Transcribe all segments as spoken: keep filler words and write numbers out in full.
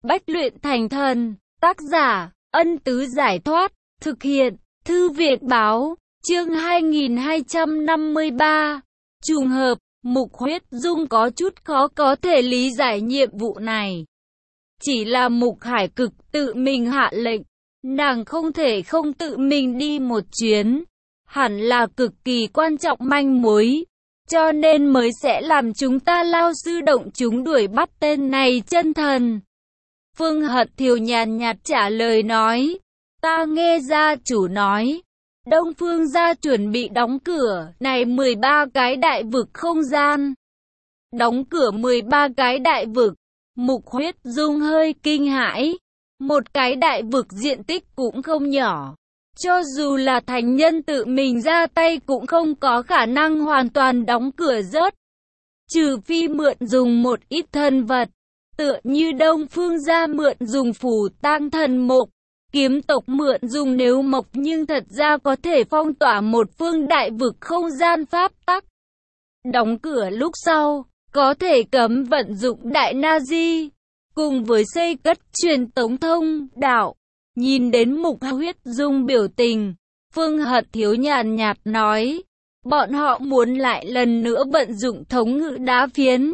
Bách luyện thành thần, tác giả, Ân Tứ Giải Thoát, thực hiện, Thư viện Báo, chương hai nghìn hai trăm năm mươi ba. Trùng hợp, Mục Huyết Dung có chút khó có thể lý giải nhiệm vụ này. Chỉ là Mục Hải Cực tự mình hạ lệnh, nàng không thể không tự mình đi một chuyến, hẳn là cực kỳ quan trọng manh mối, cho nên mới sẽ làm chúng ta lao sư động chúng đuổi bắt tên này chân thần. Phương Hật Thiều nhàn nhạt trả lời nói, ta nghe gia chủ nói, Đông Phương gia chuẩn bị đóng cửa này mười ba cái đại vực không gian. Đóng cửa mười ba cái đại vực, Mục Huyết Dung hơi kinh hãi, một cái đại vực diện tích cũng không nhỏ. Cho dù là thánh nhân tự mình ra tay cũng không có khả năng hoàn toàn đóng cửa rớt. Trừ phi mượn dùng một ít thân vật, tựa như Đông Phương gia mượn dùng phù tang thần mộc, kiếm tộc mượn dùng nếu mộc, nhưng thật ra có thể phong tỏa một phương đại vực không gian pháp tắc. Đóng cửa lúc sau, có thể cấm vận dụng đại na di, cùng với xây cất truyền tống thông đạo. Nhìn đến Mục Huyết Dung biểu tình, Phương Hật Thiếu nhàn nhạt nói, bọn họ muốn lại lần nữa vận dụng thống ngự đá phiến.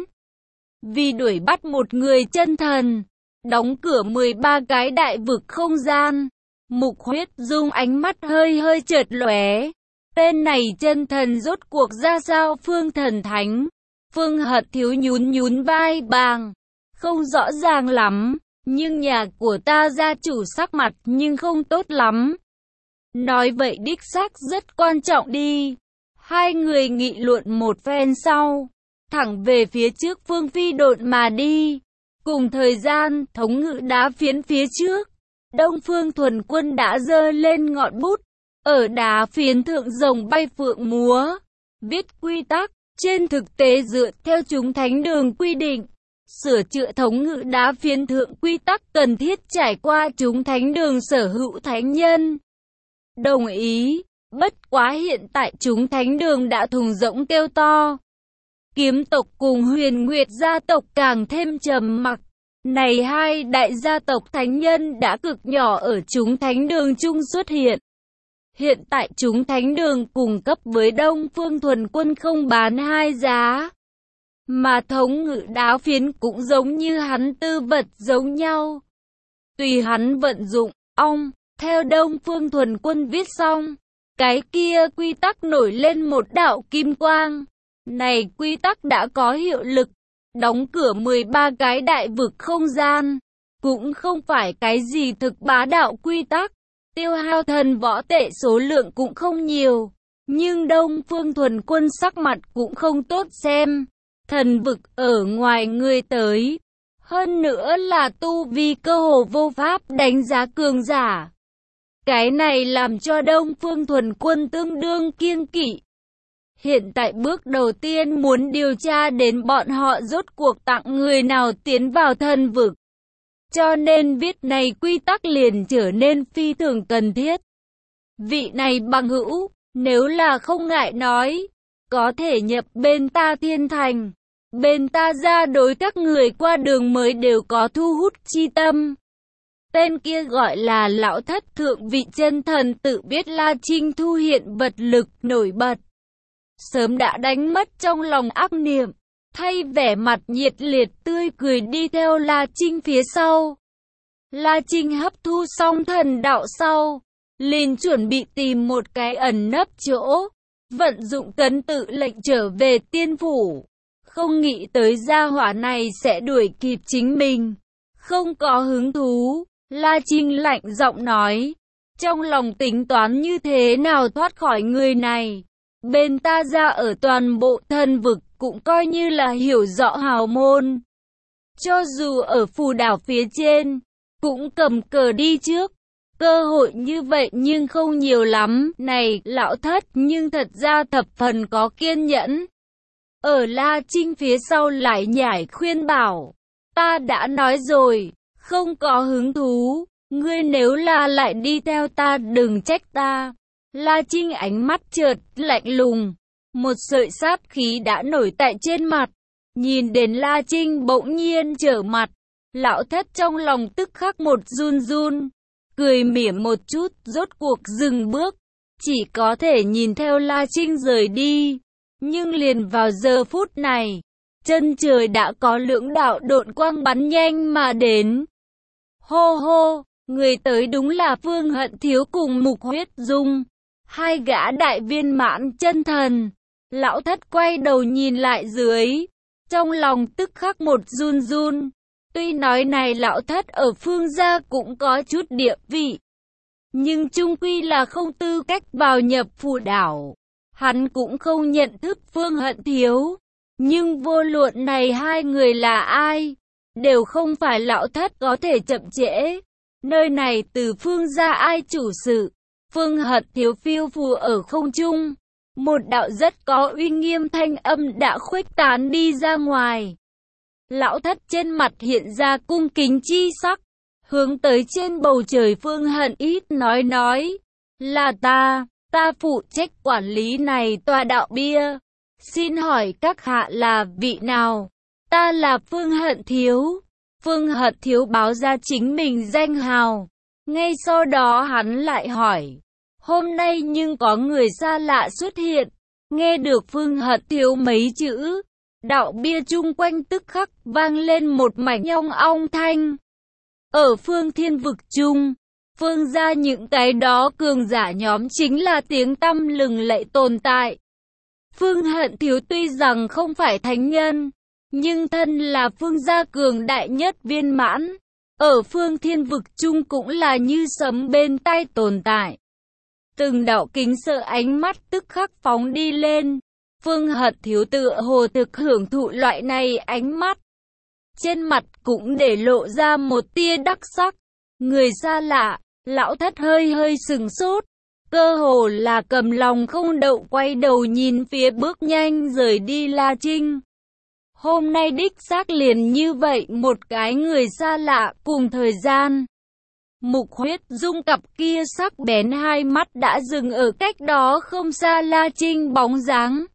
Vì đuổi bắt một người chân thần, đóng cửa mười ba cái đại vực không gian. Mục Huyết Dung ánh mắt hơi hơi chợt lóe. Tên này chân thần rốt cuộc ra sao? Phương Thần Thánh. Phương Hật Thiếu nhún nhún vai bàng, không rõ ràng lắm. Nhưng nhà của ta gia chủ sắc mặt nhưng không tốt lắm. Nói vậy đích xác rất quan trọng đi. Hai người nghị luận một phen sau, thẳng về phía trước phương phi độn mà đi. Cùng thời gian, thống ngự đá phiến phía trước, Đông Phương Thuần Quân đã giơ lên ngọn bút, ở đá phiến thượng rồng bay phượng múa, viết quy tắc. Trên thực tế dựa theo chúng thánh đường quy định, sửa chữa thống ngự đá phiến thượng quy tắc cần thiết trải qua chúng thánh đường sở hữu thánh nhân đồng ý. Bất quá hiện tại chúng thánh đường đã thùng rỗng kêu to. Kiếm tộc cùng Huyền Nguyệt gia tộc càng thêm trầm mặc. Này hai đại gia tộc thánh nhân đã cực nhỏ ở chúng thánh đường chung xuất hiện. Hiện tại chúng thánh đường cùng cấp với Đông Phương Thuần Quân không bán hai giá. Mà thống ngự đá phiến cũng giống như hắn tư vật giống nhau. Tùy hắn vận dụng, ong, theo Đông Phương Thuần Quân viết xong, cái kia quy tắc nổi lên một đạo kim quang. Này quy tắc đã có hiệu lực, đóng cửa mười ba cái đại vực không gian, cũng không phải cái gì thực bá đạo quy tắc, tiêu hao thần võ tệ số lượng cũng không nhiều. Nhưng Đông Phương Thuần Quân sắc mặt cũng không tốt xem. Thần vực ở ngoài người tới, hơn nữa là tu vi cơ hồ vô pháp đánh giá cường giả. Cái này làm cho Đông Phương Thuần Quân tương đương kiêng kỵ. Hiện tại bước đầu tiên muốn điều tra đến bọn họ rốt cuộc tặng người nào tiến vào thần vực. Cho nên viết này quy tắc liền trở nên phi thường cần thiết. Vị này bằng hữu, nếu là không ngại nói, có thể nhập bên ta Thiên Thành. Bên ta ra đối các người qua đường mới đều có thu hút chi tâm. Tên kia gọi là lão thất thượng vị chân thần tự biết La Trinh thu hiện vật lực nổi bật. Sớm đã đánh mất trong lòng ác niệm, thay vẻ mặt nhiệt liệt tươi cười đi theo La Trinh phía sau. La Trinh hấp thu xong thần đạo sau, liền chuẩn bị tìm một cái ẩn nấp chỗ, vận dụng cấn tự lệnh trở về tiên phủ. Không nghĩ tới gia hỏa này sẽ đuổi kịp chính mình. Không có hứng thú, La Trinh lạnh giọng nói. Trong lòng tính toán như thế nào thoát khỏi người này. Bên ta ra ở toàn bộ thần vực cũng coi như là hiểu rõ hào môn. Cho dù ở phù đảo phía trên, cũng cầm cờ đi trước. Cơ hội như vậy nhưng không nhiều lắm. Này lão thất nhưng thật ra thập phần có kiên nhẫn. Ở La Trinh phía sau lại nhảy khuyên bảo, ta đã nói rồi, không có hứng thú, ngươi nếu là lại đi theo ta đừng trách ta. La Trinh ánh mắt chợt lạnh lùng, một sợi sát khí đã nổi tại trên mặt, nhìn đến La Trinh bỗng nhiên trở mặt, Lão Thất trong lòng tức khắc một run run, cười mỉm một chút, rốt cuộc dừng bước, chỉ có thể nhìn theo La Trinh rời đi. Nhưng liền vào giờ phút này, chân trời đã có lưỡng đạo độn quang bắn nhanh mà đến. Hô hô, người tới đúng là Phương Hận Thiếu cùng Mục Huyết Dung, hai gã đại viên mãn chân thần. Lão Thất quay đầu nhìn lại dưới, trong lòng tức khắc một run run. Tuy nói này Lão Thất ở Phương gia cũng có chút địa vị, nhưng chung quy là không tư cách vào nhập Phù Đảo. Hắn cũng không nhận thức Phương Hận Thiếu, nhưng vô luận này hai người là ai, đều không phải Lão Thất có thể chậm trễ. Nơi này từ Phương gia ai chủ sự, Phương Hận Thiếu phiêu phù ở không trung. Một đạo rất có uy nghiêm thanh âm đã khuếch tán đi ra ngoài. Lão Thất trên mặt hiện ra cung kính chi sắc, hướng tới trên bầu trời Phương Hận ít nói nói, là ta, ta phụ trách quản lý này tòa đạo bia. Xin hỏi các hạ là vị nào? Ta là Phương Hận Thiếu. Phương Hận Thiếu báo ra chính mình danh hào. Ngay sau đó hắn lại hỏi, hôm nay nhưng có người xa lạ xuất hiện. Nghe được Phương Hận Thiếu mấy chữ, đạo bia chung quanh tức khắc vang lên một mảnh ong ong thanh. Ở Phương Thiên Vực chung, Phương gia những cái đó cường giả nhóm chính là tiếng tăm lừng lẫy tồn tại. Phương Hận Thiếu tuy rằng không phải thánh nhân, nhưng thân là Phương gia cường đại nhất viên mãn, ở Phương Thiên Vực chung cũng là như sấm bên tai tồn tại. Từng đạo kính sợ ánh mắt tức khắc phóng đi lên. Phương Hận Thiếu tựa hồ thực hưởng thụ loại này ánh mắt. Trên mặt cũng để lộ ra một tia đắc sắc. Người xa lạ, Lão Thất hơi hơi sừng sốt. Cơ hồ là cầm lòng không đậu quay đầu nhìn phía bước nhanh rời đi La Trinh. Hôm nay đích xác liền như vậy một cái người xa lạ cùng thời gian. Mục Huyết Dung cặp kia sắc bén hai mắt đã dừng ở cách đó không xa La Trinh bóng dáng.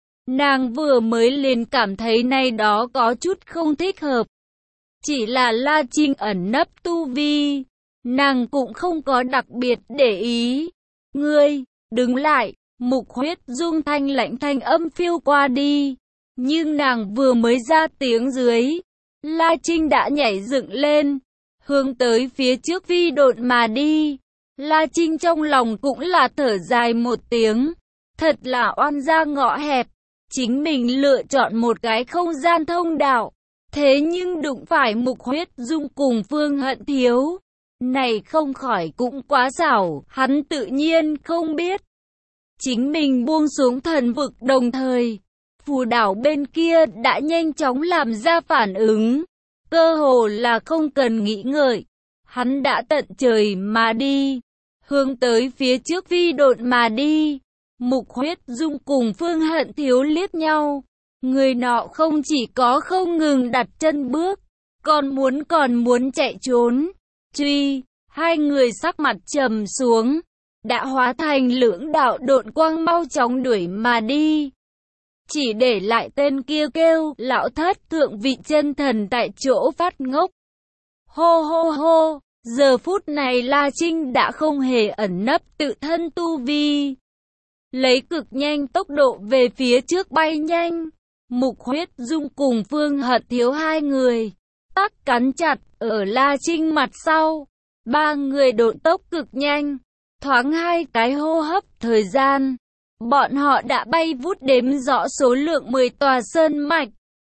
Nàng vừa mới liền cảm thấy này đó có chút không thích hợp. Chỉ là La Trinh ẩn nấp tu vi, nàng cũng không có đặc biệt để ý. Ngươi, đứng lại, Mục Huyết Dung thanh lạnh thanh âm phiêu qua đi. Nhưng nàng vừa mới ra tiếng dưới, La Trinh đã nhảy dựng lên, hướng tới phía trước phi độn mà đi. La Trinh trong lòng cũng là thở dài một tiếng. Thật là oan gia ngõ hẹp. Chính mình lựa chọn một cái không gian thông đạo. Thế nhưng đụng phải Mục Huyết Dung cùng Phương Hận Thiếu. Này không khỏi cũng quá xảo, hắn tự nhiên không biết. Chính mình buông xuống thần vực đồng thời. Phù đảo bên kia đã nhanh chóng làm ra phản ứng. Cơ hồ là không cần nghĩ ngợi. Hắn đã tận trời mà đi. Hướng tới phía trước phi độn mà đi. Mục Huyết Dung cùng Phương Hận Thiếu liếc nhau. Người nọ không chỉ có không ngừng đặt chân bước, còn muốn còn muốn chạy trốn. Truy, hai người sắc mặt trầm xuống, đã hóa thành lưỡng đạo độn quang mau chóng đuổi mà đi. Chỉ để lại tên kia kêu, Lão Thất thượng vị chân thần tại chỗ phát ngốc. Hô hô hô, giờ phút này La Trinh đã không hề ẩn nấp tự thân tu vi. Lấy cực nhanh tốc độ về phía trước bay nhanh. Mục Huyết Dung cùng Phương Hận Thiếu hai người, tắc cắn chặt ở La Trinh mặt sau. Ba người độn tốc cực nhanh, thoáng hai cái hô hấp thời gian. Bọn họ đã bay vút đếm rõ số lượng mười tòa sơn mạch.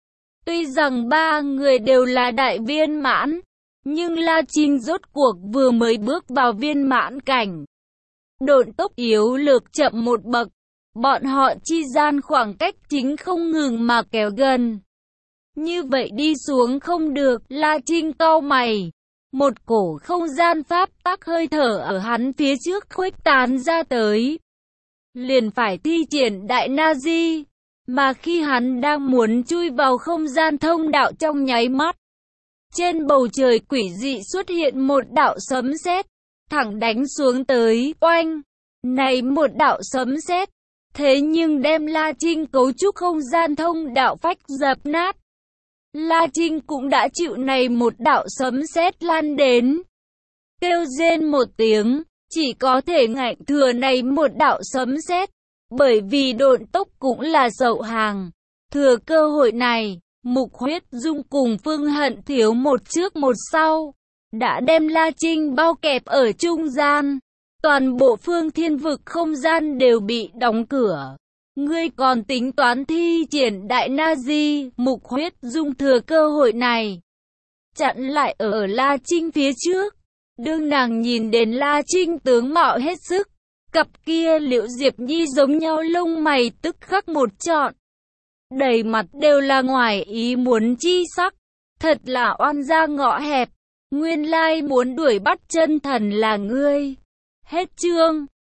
Tuy rằng ba người đều là đại viên mãn, nhưng La Trinh rốt cuộc vừa mới bước vào viên mãn cảnh. Độn tốc yếu lược chậm một bậc, bọn họ chi gian khoảng cách chính không ngừng mà kéo gần. Như vậy đi xuống không được, La Trinh cau mày. Một cổ không gian pháp tắc hơi thở ở hắn phía trước khuếch tán ra tới. Liền phải thi triển đại na di, mà khi hắn đang muốn chui vào không gian thông đạo trong nháy mắt, trên bầu trời quỷ dị xuất hiện một đạo sấm sét, thẳng đánh xuống tới, oanh. Này một đạo sấm sét, thế nhưng đem La Trinh cấu trúc không gian thông đạo phách dập nát. La Trinh cũng đã chịu này một đạo sấm sét lan đến. Kêu rên một tiếng, chỉ có thể ngạnh thừa này một đạo sấm sét, bởi vì độn tốc cũng là dậu hàng. Thừa cơ hội này, Mục Huyết Dung cùng Phương Hận Thiếu một trước một sau, đã đem La Trinh bao kẹp ở trung gian. Toàn bộ phương thiên vực không gian đều bị đóng cửa. Ngươi còn tính toán thi triển đại na di? Mục Huyết Dung thừa cơ hội này, chặn lại ở La Trinh phía trước. Đương nàng nhìn đến La Trinh tướng mạo hết sức, cặp kia Liễu Diệp Nhi giống nhau lông mày tức khắc một trọn. Đầy mặt đều là ngoài ý muốn chi sắc. Thật là oan gia ngõ hẹp. Nguyên lai muốn đuổi bắt chân thần là ngươi. Hết chương.